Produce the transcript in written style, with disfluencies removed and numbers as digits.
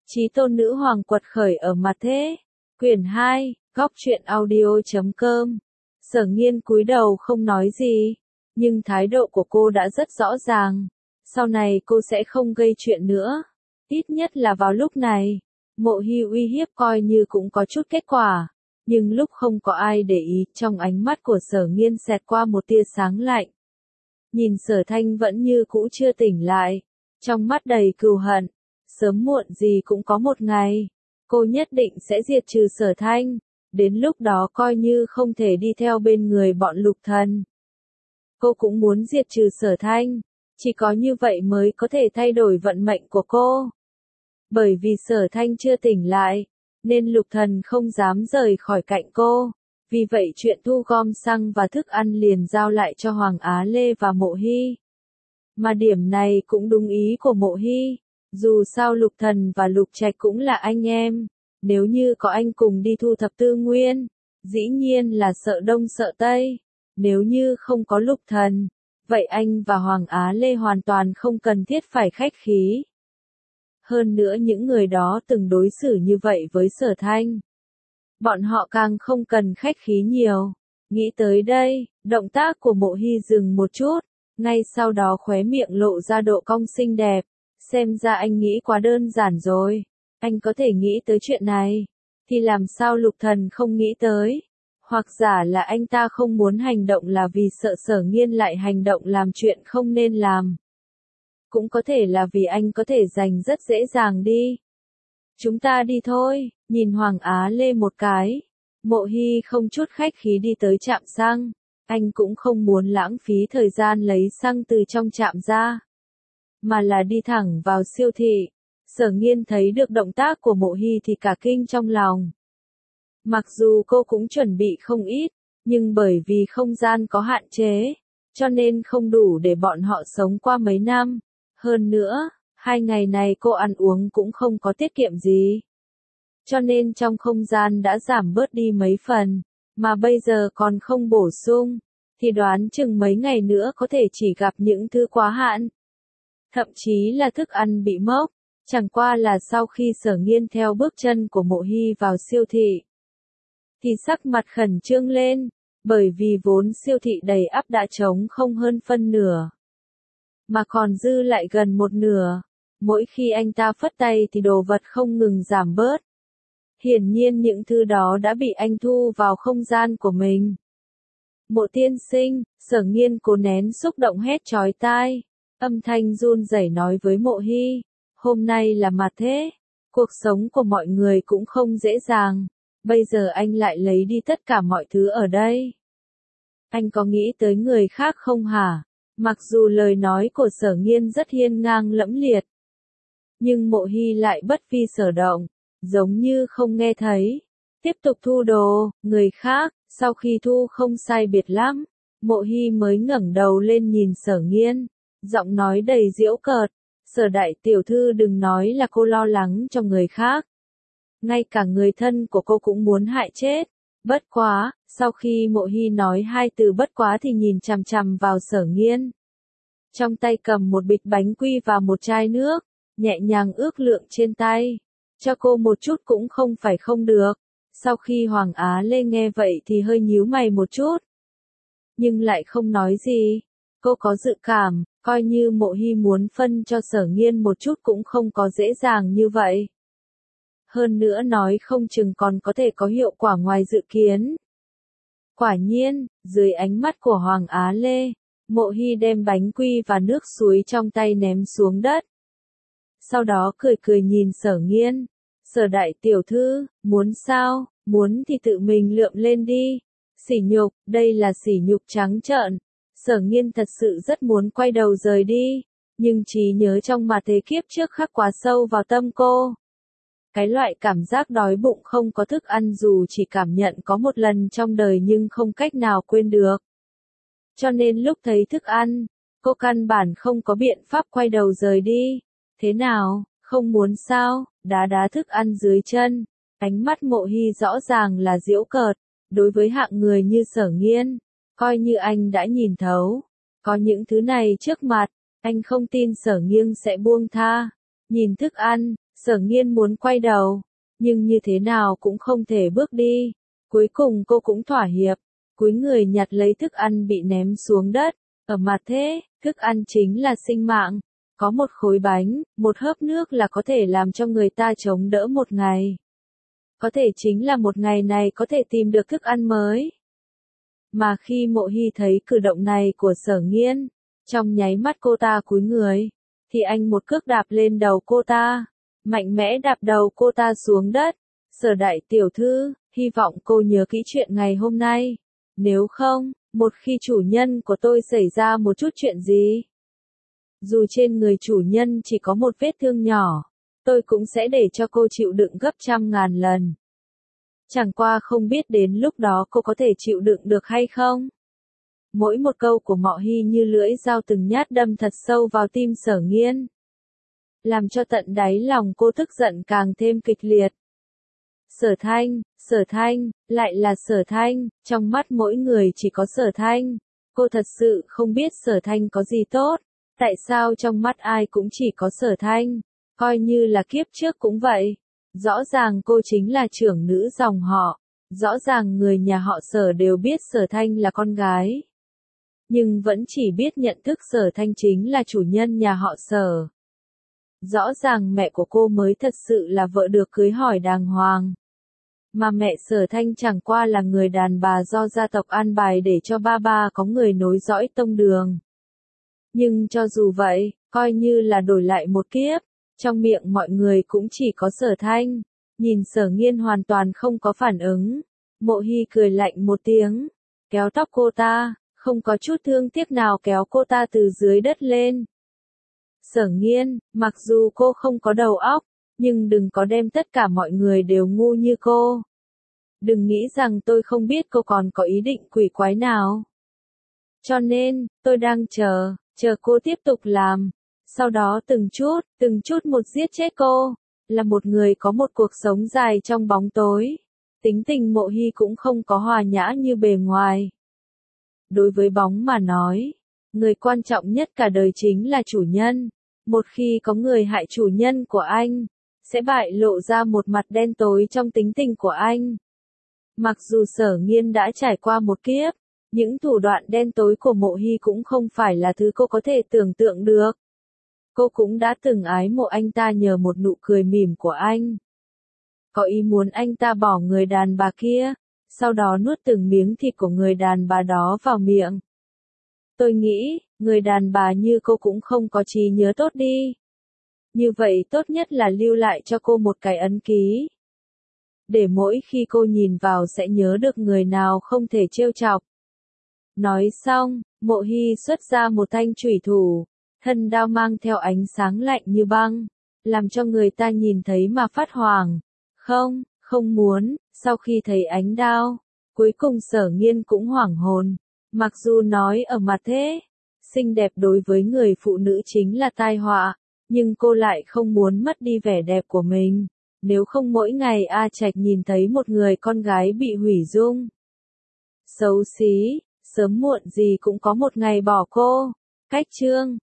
Chí tôn nữ hoàng quật khởi ở mặt thế. Quyển 2, góc truyện audio.com. Sở Nghiên cúi đầu không nói gì, nhưng thái độ của cô đã rất rõ ràng. Sau này cô sẽ không gây chuyện nữa. Ít nhất là vào lúc này, Mộ Hy uy hiếp coi như cũng có chút kết quả. Nhưng lúc không có ai để ý, trong ánh mắt của Sở Nghiên xẹt qua một tia sáng lạnh. Nhìn Sở Thanh vẫn như cũ chưa tỉnh lại, trong mắt đầy cừu hận. Sớm muộn gì cũng có một ngày, cô nhất định sẽ diệt trừ Sở Thanh, đến lúc đó coi như không thể đi theo bên người bọn Lục Thần. Cô cũng muốn diệt trừ Sở Thanh, chỉ có như vậy mới có thể thay đổi vận mệnh của cô. Bởi vì Sở Thanh chưa tỉnh lại, nên Lục Thần không dám rời khỏi cạnh cô, vì vậy chuyện thu gom xăng và thức ăn liền giao lại cho Hoàng Á Lê và Mộ Hy. Mà điểm này cũng đúng ý của Mộ Hy. Dù sao Lục Thần và Lục Trạch cũng là anh em, nếu như có anh cùng đi thu thập tư nguyên, dĩ nhiên là sợ đông sợ tây. Nếu như không có Lục Thần, vậy anh và Hoàng Á Lê hoàn toàn không cần thiết phải khách khí. Hơn nữa những người đó từng đối xử như vậy với Sở Thanh. Bọn họ càng không cần khách khí nhiều. Nghĩ tới đây, động tác của Mộ Hy dừng một chút, ngay sau đó khóe miệng lộ ra độ cong xinh đẹp. Xem ra anh nghĩ quá đơn giản rồi. Anh có thể nghĩ tới chuyện này, thì làm sao Lục Thần không nghĩ tới? Hoặc giả là anh ta không muốn hành động là vì sợ Sở Nghiên lại hành động làm chuyện không nên làm. Cũng có thể là vì anh có thể giành rất dễ dàng đi. Chúng ta đi thôi, nhìn Hoàng Á Lê một cái. Mộ Hy không chút khách khí đi tới trạm xăng. Anh cũng không muốn lãng phí thời gian lấy xăng từ trong trạm ra, mà là đi thẳng vào siêu thị. Sở Nghiên thấy được động tác của Mộ Hy thì cả kinh trong lòng. Mặc dù cô cũng chuẩn bị không ít, nhưng bởi vì không gian có hạn chế, cho nên không đủ để bọn họ sống qua mấy năm. Hơn nữa, 2 ngày này cô ăn uống cũng không có tiết kiệm gì. Cho nên trong không gian đã giảm bớt đi mấy phần, mà bây giờ còn không bổ sung, thì đoán chừng mấy ngày nữa có thể chỉ gặp những thứ quá hạn. Thậm chí là thức ăn bị mốc, chẳng qua là sau khi Sở Nghiên theo bước chân của Mộ Hy vào siêu thị, thì sắc mặt khẩn trương lên, bởi vì vốn siêu thị đầy ắp đã trống không hơn phân nửa, mà còn dư lại gần một nửa. Mỗi khi anh ta phất tay thì đồ vật không ngừng giảm bớt. Hiển nhiên những thứ đó đã bị anh thu vào không gian của mình. Mộ tiên sinh, Sở Nghiên cố nén xúc động hét chói tai. Âm thanh run rẩy nói với Mộ Hy, hôm nay là mặt thế, cuộc sống của mọi người cũng không dễ dàng, bây giờ anh lại lấy đi tất cả mọi thứ ở đây. Anh có nghĩ tới người khác không hả? Mặc dù lời nói của Sở Nghiên rất hiên ngang lẫm liệt, nhưng Mộ Hy lại bất vi sở động, giống như không nghe thấy. Tiếp tục thu đồ, người khác, sau khi thu không sai biệt lắm, Mộ Hy mới ngẩng đầu lên nhìn Sở Nghiên. Giọng nói đầy giễu cợt, Sở đại tiểu thư đừng nói là cô lo lắng cho người khác. Ngay cả người thân của cô cũng muốn hại chết. Bất quá, sau khi Mộ Hy nói 2 từ bất quá thì nhìn chằm chằm vào Sở Nghiên. Trong tay cầm một bịch bánh quy và một chai nước, nhẹ nhàng ước lượng trên tay. Cho cô một chút cũng không phải không được. Sau khi Hoàng Á Lê nghe vậy thì hơi nhíu mày một chút, nhưng lại không nói gì. Cô có dự cảm, coi như Mộ Hy muốn phân cho Sở Nghiên một chút cũng không có dễ dàng như vậy. Hơn nữa nói không chừng còn có thể có hiệu quả ngoài dự kiến. Quả nhiên, dưới ánh mắt của Hoàng Á Lê, Mộ Hy đem bánh quy và nước suối trong tay ném xuống đất. Sau đó cười cười nhìn Sở Nghiên. Sở đại tiểu thư, muốn sao, muốn thì tự mình lượm lên đi. Sỉ nhục, đây là sỉ nhục trắng trợn. Sở Nghiên thật sự rất muốn quay đầu rời đi, nhưng trí nhớ trong mà thế kiếp trước khắc quá sâu vào tâm cô. Cái loại cảm giác đói bụng không có thức ăn dù chỉ cảm nhận có một lần trong đời nhưng không cách nào quên được. Cho nên lúc thấy thức ăn, cô căn bản không có biện pháp quay đầu rời đi. Thế nào, không muốn sao? Đá đá thức ăn dưới chân. Ánh mắt Mộ Hy rõ ràng là giễu cợt. Đối với hạng người như Sở Nghiên, coi như anh đã nhìn thấu. Có những thứ này trước mặt, anh không tin Sở Nghiên sẽ buông tha. Nhìn thức ăn, Sở Nghiên muốn quay đầu, nhưng như thế nào cũng không thể bước đi. Cuối cùng cô cũng thỏa hiệp, cúi người nhặt lấy thức ăn bị ném xuống đất. Ở mặt thế, thức ăn chính là sinh mạng. Có một khối bánh, một hớp nước là có thể làm cho người ta chống đỡ một ngày. Có thể chính là một ngày này có thể tìm được thức ăn mới. Mà khi Mộ Hy thấy cử động này của Sở Nghiên, trong nháy mắt cô ta cúi người, thì anh một cước đạp lên đầu cô ta, mạnh mẽ đạp đầu cô ta xuống đất. Sở đại tiểu thư, hy vọng cô nhớ kỹ chuyện ngày hôm nay. Nếu không, một khi chủ nhân của tôi xảy ra một chút chuyện gì, dù trên người chủ nhân chỉ có một vết thương nhỏ, tôi cũng sẽ để cho cô chịu đựng gấp trăm ngàn lần. Chẳng qua không biết đến lúc đó cô có thể chịu đựng được hay không. Mỗi một câu của Mộ Hy như lưỡi dao từng nhát đâm thật sâu vào tim Sở Nghiên, làm cho tận đáy lòng cô tức giận càng thêm kịch liệt. Sở Thanh, lại là Sở Thanh, trong mắt mỗi người chỉ có Sở Thanh. Cô thật sự không biết Sở Thanh có gì tốt, tại sao trong mắt ai cũng chỉ có Sở Thanh, coi như là kiếp trước cũng vậy. Rõ ràng cô chính là trưởng nữ dòng họ, rõ ràng người nhà họ Sở đều biết Sở Thanh là con gái, nhưng vẫn chỉ biết nhận thức Sở Thanh chính là chủ nhân nhà họ Sở. Rõ ràng mẹ của cô mới thật sự là vợ được cưới hỏi đàng hoàng. Mà mẹ Sở Thanh chẳng qua là người đàn bà do gia tộc an bài để cho ba có người nối dõi tông đường. Nhưng cho dù vậy, coi như là đổi lại một kiếp, trong miệng mọi người cũng chỉ có Sở Thanh. Nhìn Sở Nghiên hoàn toàn không có phản ứng, Mộ Hy cười lạnh một tiếng, kéo tóc cô ta, không có chút thương tiếc nào kéo cô ta từ dưới đất lên. Sở Nghiên, mặc dù cô không có đầu óc, nhưng đừng có đem tất cả mọi người đều ngu như cô. Đừng nghĩ rằng tôi không biết cô còn có ý định quỷ quái nào. Cho nên, tôi đang chờ cô tiếp tục làm. Sau đó từng chút một giết chết cô. Là một người có một cuộc sống dài trong bóng tối. Tính tình Mộ Hy cũng không có hòa nhã như bề ngoài. Đối với bóng mà nói, người quan trọng nhất cả đời chính là chủ nhân. Một khi có người hại chủ nhân của anh, sẽ bại lộ ra một mặt đen tối trong tính tình của anh. Mặc dù Sở Nghiên đã trải qua một kiếp, những thủ đoạn đen tối của Mộ Hy cũng không phải là thứ cô có thể tưởng tượng được. Cô cũng đã từng ái mộ anh ta nhờ một nụ cười mỉm của anh. Có ý muốn anh ta bỏ người đàn bà kia, sau đó nuốt từng miếng thịt của người đàn bà đó vào miệng. Tôi nghĩ, người đàn bà như cô cũng không có trí nhớ tốt đi. Như vậy tốt nhất là lưu lại cho cô một cái ấn ký. Để mỗi khi cô nhìn vào sẽ nhớ được người nào không thể trêu chọc. Nói xong, Mộ Hy xuất ra một thanh chủy thủ, thân đao mang theo ánh sáng lạnh như băng, làm cho người ta nhìn thấy mà phát hoảng. Không muốn, sau khi thấy ánh đao, cuối cùng Sở Nghiên cũng hoảng hồn. Mặc dù nói ở mặt thế, xinh đẹp đối với người phụ nữ chính là tai họa, nhưng cô lại không muốn mất đi vẻ đẹp của mình. Nếu không mỗi ngày A Trạch nhìn thấy một người con gái bị hủy dung, xấu xí, sớm muộn gì cũng có một ngày bỏ cô. Cách chương